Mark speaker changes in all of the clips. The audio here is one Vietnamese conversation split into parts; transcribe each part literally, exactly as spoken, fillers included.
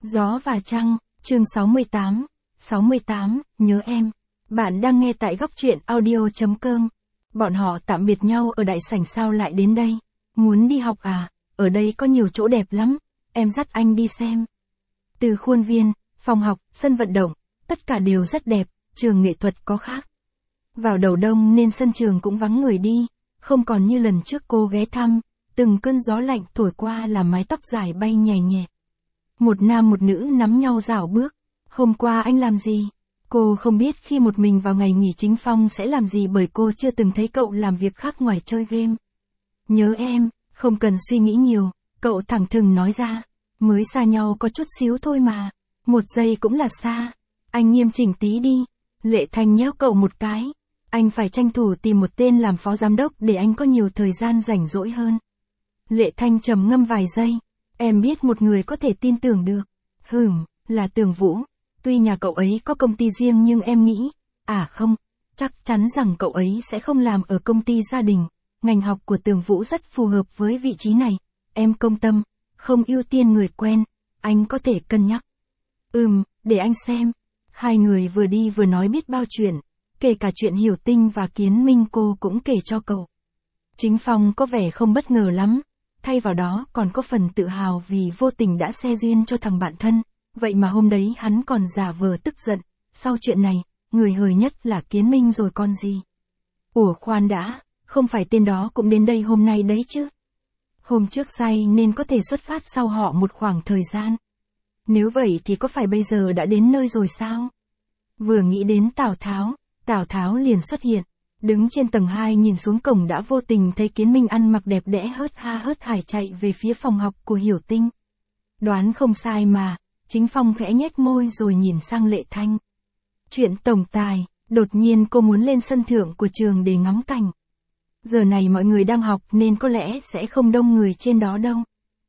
Speaker 1: Gió và Trăng, chương sáu mươi tám, sáu mươi tám, nhớ em. Bạn đang nghe tại góc truyện audio chấm com. Bọn họ tạm biệt nhau ở đại sảnh sao lại đến đây? Muốn đi học à? Ở đây có nhiều chỗ đẹp lắm, em dắt anh đi xem. Từ khuôn viên, phòng học, sân vận động, tất cả đều rất đẹp, trường nghệ thuật có khác. Vào đầu đông nên sân trường cũng vắng người đi, không còn như lần trước cô ghé thăm, từng cơn gió lạnh thổi qua làm mái tóc dài bay nhẹ nhẹ. Một nam một nữ nắm nhau rảo bước. Hôm qua anh làm gì? Cô không biết khi một mình vào ngày nghỉ Chính Phong sẽ làm gì bởi cô chưa từng thấy cậu làm việc khác ngoài chơi game. Nhớ em, không cần suy nghĩ nhiều, cậu thẳng thừng nói ra. Mới xa nhau có chút xíu thôi mà. Một giây cũng là xa. Anh nghiêm chỉnh tí đi. Lệ Thanh nhéo cậu một cái. Anh phải tranh thủ tìm một tên làm phó giám đốc để anh có nhiều thời gian rảnh rỗi hơn. Lệ Thanh trầm ngâm vài giây. Em biết một người có thể tin tưởng được. Hừm, là Tường Vũ. Tuy nhà cậu ấy có công ty riêng nhưng em nghĩ, à không, chắc chắn rằng cậu ấy sẽ không làm ở công ty gia đình. Ngành học của Tường Vũ rất phù hợp với vị trí này. Em công tâm, không ưu tiên người quen, anh có thể cân nhắc. Ừm, để anh xem. Hai người vừa đi vừa nói biết bao chuyện, kể cả chuyện Hiểu Tinh và Kiến Minh cô cũng kể cho cậu. Chính Phong có vẻ không bất ngờ lắm. Thay vào đó còn có phần tự hào vì vô tình đã xe duyên cho thằng bạn thân, vậy mà hôm đấy hắn còn giả vờ tức giận, sau chuyện này, người hời nhất là Kiến Minh rồi còn gì. Ủa khoan đã, không phải tên đó cũng đến đây hôm nay đấy chứ. Hôm trước say nên có thể xuất phát sau họ một khoảng thời gian. Nếu vậy thì có phải bây giờ đã đến nơi rồi sao? Vừa nghĩ đến Tào Tháo, Tào Tháo liền xuất hiện. Đứng trên tầng hai nhìn xuống cổng đã vô tình thấy Kiến Minh ăn mặc đẹp đẽ hớt ha hớt hải chạy về phía phòng học của Hiểu Tinh. Đoán không sai mà, Chính Phong khẽ nhếch môi rồi nhìn sang Lệ Thanh. Chuyện tổng tài, đột nhiên cô muốn lên sân thượng của trường để ngắm cảnh. Giờ này mọi người đang học nên có lẽ sẽ không đông người trên đó đâu.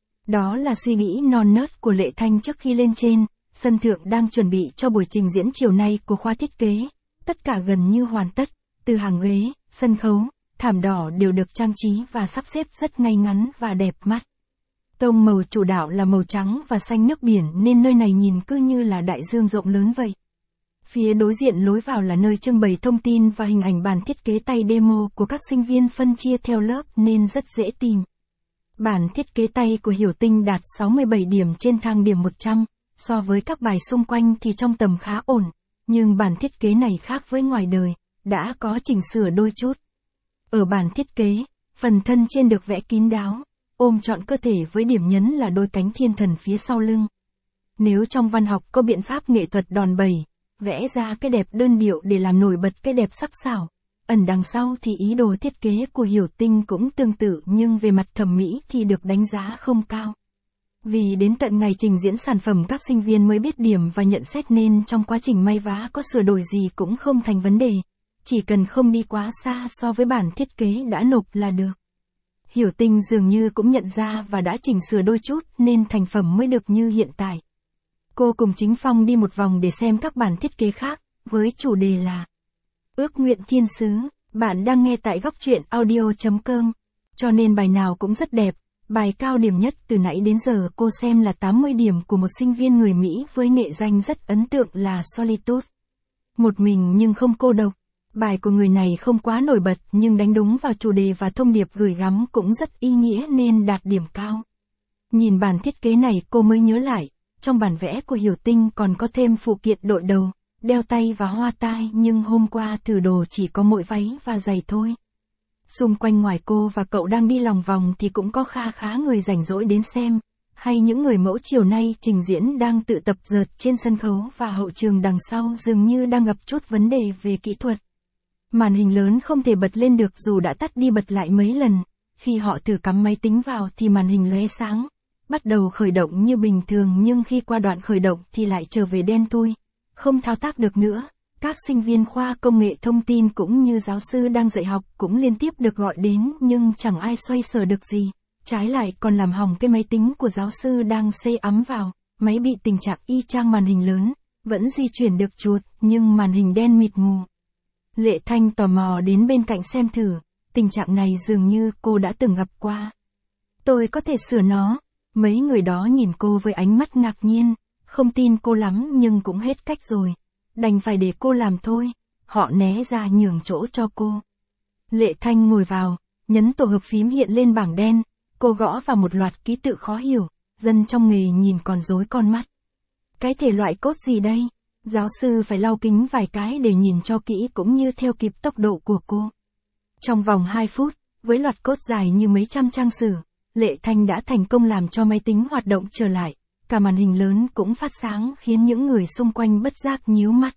Speaker 1: Đó là suy nghĩ non nớt của Lệ Thanh trước khi lên trên, sân thượng đang chuẩn bị cho buổi trình diễn chiều nay của khoa thiết kế. Tất cả gần như hoàn tất. Từ hàng ghế, sân khấu, thảm đỏ đều được trang trí và sắp xếp rất ngay ngắn và đẹp mắt. Tông màu chủ đạo là màu trắng và xanh nước biển nên nơi này nhìn cứ như là đại dương rộng lớn vậy. Phía đối diện lối vào là nơi trưng bày thông tin và hình ảnh bản thiết kế tay demo của các sinh viên phân chia theo lớp nên rất dễ tìm. Bản thiết kế tay của Hiểu Tinh đạt sáu mươi bảy điểm trên thang điểm một trăm, so với các bài xung quanh thì trong tầm khá ổn, nhưng bản thiết kế này khác với ngoài đời. Đã có chỉnh sửa đôi chút. Ở bản thiết kế, phần thân trên được vẽ kín đáo, ôm trọn cơ thể với điểm nhấn là đôi cánh thiên thần phía sau lưng. Nếu trong văn học có biện pháp nghệ thuật đòn bẩy, vẽ ra cái đẹp đơn điệu để làm nổi bật cái đẹp sắc sảo, ẩn đằng sau thì ý đồ thiết kế của Hiểu Tinh cũng tương tự nhưng về mặt thẩm mỹ thì được đánh giá không cao. Vì đến tận ngày trình diễn sản phẩm các sinh viên mới biết điểm và nhận xét nên trong quá trình may vá có sửa đổi gì cũng không thành vấn đề. Chỉ cần không đi quá xa so với bản thiết kế đã nộp là được. Hiểu Tinh dường như cũng nhận ra và đã chỉnh sửa đôi chút nên thành phẩm mới được như hiện tại. Cô cùng Chính Phong đi một vòng để xem các bản thiết kế khác, với chủ đề là Ước nguyện thiên sứ. Bạn đang nghe tại góc truyện audio chấm com. Cho nên bài nào cũng rất đẹp. Bài cao điểm nhất từ nãy đến giờ cô xem là tám mươi điểm của một sinh viên người Mỹ với nghệ danh rất ấn tượng là Solitude. Một mình nhưng không cô độc. Bài của người này không quá nổi bật nhưng đánh đúng vào chủ đề và thông điệp gửi gắm cũng rất ý nghĩa nên đạt điểm cao. Nhìn bản thiết kế này cô mới nhớ lại, trong bản vẽ của Hiểu Tinh còn có thêm phụ kiện đội đầu, đeo tay và hoa tai nhưng hôm qua thử đồ chỉ có mỗi váy và giày thôi. Xung quanh ngoài cô và cậu đang đi lòng vòng thì cũng có kha khá người rảnh rỗi đến xem, hay những người mẫu chiều nay trình diễn đang tự tập dượt trên sân khấu và hậu trường đằng sau dường như đang gặp chút vấn đề về kỹ thuật. Màn hình lớn không thể bật lên được dù đã tắt đi bật lại mấy lần, khi họ thử cắm máy tính vào thì màn hình lóe sáng, bắt đầu khởi động như bình thường nhưng khi qua đoạn khởi động thì lại trở về đen thui, không thao tác được nữa. Các sinh viên khoa công nghệ thông tin cũng như giáo sư đang dạy học cũng liên tiếp được gọi đến nhưng chẳng ai xoay sở được gì, trái lại còn làm hỏng cái máy tính của giáo sư đang xây ấm vào, máy bị tình trạng y chang màn hình lớn, vẫn di chuyển được chuột nhưng màn hình đen mịt mù. Lệ Thanh tò mò đến bên cạnh xem thử, tình trạng này dường như cô đã từng gặp qua. Tôi có thể sửa nó. Mấy người đó nhìn cô với ánh mắt ngạc nhiên, Không tin cô lắm nhưng cũng hết cách rồi. Đành phải để cô làm thôi. Họ né ra nhường chỗ cho cô. Lệ Thanh ngồi vào, nhấn tổ hợp phím hiện lên bảng đen. Cô gõ vào một loạt ký tự khó hiểu. Dân trong nghề nhìn còn rối con mắt. Cái thể loại code gì đây? Giáo sư phải lau kính vài cái để nhìn cho kỹ cũng như theo kịp tốc độ của cô. Trong vòng hai phút, với loạt code dài như mấy trăm trang sử, Lệ Thanh đã thành công làm cho máy tính hoạt động trở lại. Cả màn hình lớn cũng phát sáng khiến những người xung quanh bất giác nhíu mắt.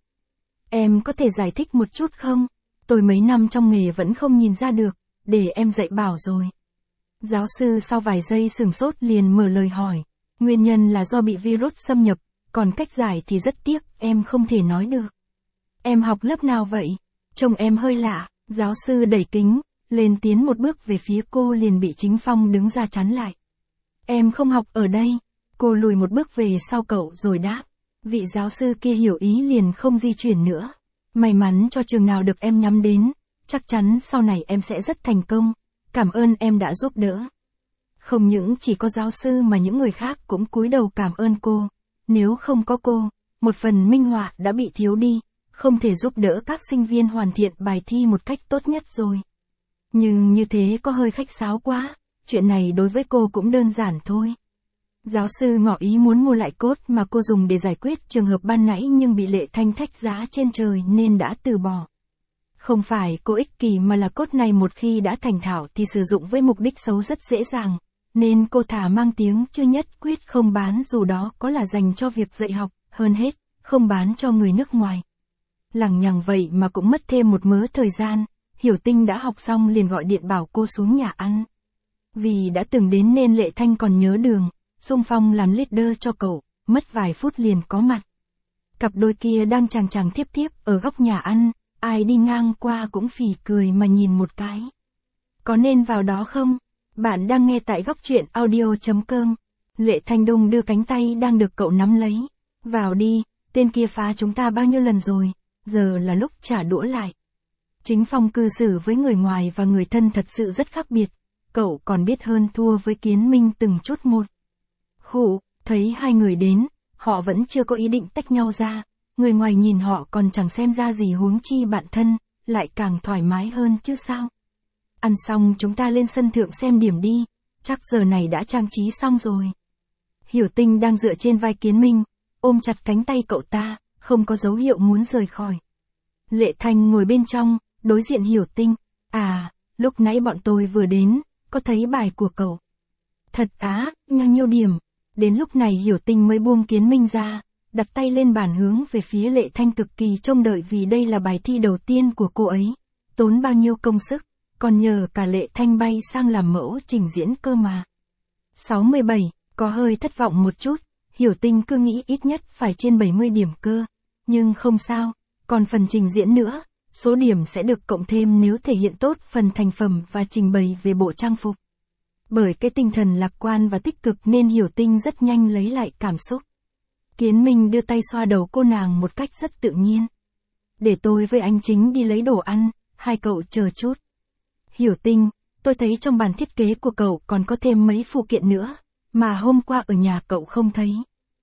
Speaker 1: Em có thể giải thích một chút không? Tôi mấy năm trong nghề vẫn không nhìn ra được, để em dạy bảo rồi. Giáo sư sau vài giây sửng sốt liền mở lời hỏi. Nguyên nhân là do bị virus xâm nhập, còn cách giải thì rất tiếc, em không thể nói được. Em học lớp nào vậy? Trông em hơi lạ. Giáo sư đẩy kính, lên tiến một bước về phía cô liền bị Chính Phong đứng ra chắn lại. Em không học ở đây. Cô lùi một bước về sau cậu rồi đáp. Vị giáo sư kia hiểu ý liền không di chuyển nữa. May mắn cho trường nào được em nhắm đến, chắc chắn sau này em sẽ rất thành công. Cảm ơn em đã giúp đỡ. Không những chỉ có giáo sư mà những người khác cũng cúi đầu cảm ơn cô. Nếu không có cô, một phần minh họa đã bị thiếu đi, không thể giúp đỡ các sinh viên hoàn thiện bài thi một cách tốt nhất rồi. Nhưng như thế có hơi khách sáo quá, chuyện này đối với cô cũng đơn giản thôi. Giáo sư ngỏ ý muốn mua lại code mà cô dùng để giải quyết trường hợp ban nãy nhưng bị Lệ Thanh thách giá trên trời nên đã từ bỏ. Không phải cô ích kỷ mà là code này một khi đã thành thạo thì sử dụng với mục đích xấu rất dễ dàng, nên cô thà mang tiếng chưa nhất quyết không bán dù đó có là dành cho việc dạy học, hơn hết, không bán cho người nước ngoài. Lằng nhằng vậy mà cũng mất thêm một mớ thời gian, Hiểu Tinh đã học xong liền gọi điện bảo cô xuống nhà ăn. Vì đã từng đến nên Lệ Thanh còn nhớ đường, xung phong làm leader cho cậu, mất vài phút liền có mặt. Cặp đôi kia đang chàng chàng tiếp tiếp ở góc nhà ăn, ai đi ngang qua cũng phì cười mà nhìn một cái. Có nên vào đó không? Bạn đang nghe tại góc truyện audio chấm com. Lệ Thanh đung đưa cánh tay đang được cậu nắm lấy. Vào đi, tên kia phá chúng ta bao nhiêu lần rồi, giờ là lúc trả đũa lại. Chính Phong cư xử với người ngoài và người thân thật sự rất khác biệt. Cậu còn biết hơn thua với Kiến Minh từng chút một. Khụ, thấy hai người đến, họ vẫn chưa có ý định tách nhau ra. Người ngoài nhìn họ còn chẳng xem ra gì huống chi bạn thân, lại càng thoải mái hơn chứ sao. Ăn xong chúng ta lên sân thượng xem điểm đi, chắc giờ này đã trang trí xong rồi. Hiểu Tinh đang dựa trên vai Kiến Minh, ôm chặt cánh tay cậu ta, không có dấu hiệu muốn rời khỏi. Lệ Thanh ngồi bên trong, đối diện Hiểu Tinh. À, lúc nãy bọn tôi vừa đến, có thấy bài của cậu. Thật á, bao nhiêu điểm. Đến lúc này Hiểu Tinh mới buông Kiến Minh ra, đặt tay lên bàn hướng về phía Lệ Thanh cực kỳ trông đợi vì đây là bài thi đầu tiên của cô ấy. Tốn bao nhiêu công sức, còn nhờ cả Lệ Thanh bay sang làm mẫu trình diễn cơ mà. sáu mươi bảy, có hơi thất vọng một chút, Hiểu Tinh cứ nghĩ ít nhất phải trên bảy mươi điểm cơ. Nhưng không sao, còn phần trình diễn nữa, số điểm sẽ được cộng thêm nếu thể hiện tốt phần thành phẩm và trình bày về bộ trang phục. Bởi cái tinh thần lạc quan và tích cực nên Hiểu Tinh rất nhanh lấy lại cảm xúc. Kiến Minh đưa tay xoa đầu cô nàng một cách rất tự nhiên. Để tôi với anh Chính đi lấy đồ ăn, hai cậu chờ chút. Hiểu Tinh, tôi thấy trong bản thiết kế của cậu còn có thêm mấy phụ kiện nữa, mà hôm qua ở nhà cậu không thấy.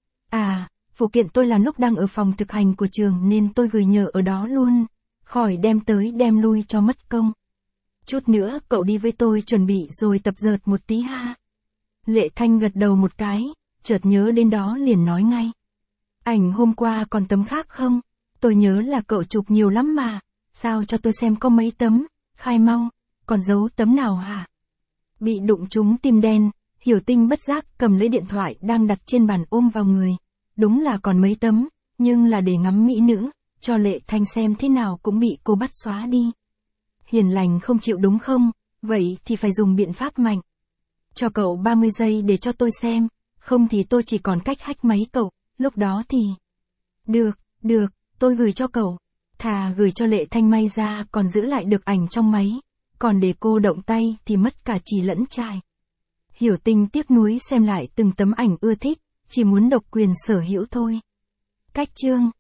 Speaker 1: À, phụ kiện tôi làm lúc đang ở phòng thực hành của trường nên tôi gửi nhờ ở đó luôn, khỏi đem tới đem lui cho mất công. Chút nữa cậu đi với tôi chuẩn bị rồi tập dượt một tí ha. Lệ Thanh gật đầu một cái, chợt nhớ đến đó liền nói ngay. Ảnh hôm qua còn tấm khác không? Tôi nhớ là cậu chụp nhiều lắm mà, sao cho tôi xem có mấy tấm, khai mau, còn giấu tấm nào hả? Bị đụng trúng tim đen, Hiểu Tinh bất giác cầm lấy điện thoại đang đặt trên bàn ôm vào người. Đúng là còn mấy tấm, nhưng là để ngắm mỹ nữ, cho Lệ Thanh xem thế nào cũng bị cô bắt xóa đi. Hiền lành không chịu đúng không? Vậy thì phải dùng biện pháp mạnh. Cho cậu ba mươi giây để cho tôi xem, không thì tôi chỉ còn cách hack máy cậu, lúc đó thì... Được, được, tôi gửi cho cậu. Thà gửi cho Lệ Thanh may ra còn giữ lại được ảnh trong máy, còn để cô động tay thì mất cả chì lẫn chài. Hiểu Tinh tiếc nuối xem lại từng tấm ảnh ưa thích, chỉ muốn độc quyền sở hữu thôi. Cách chương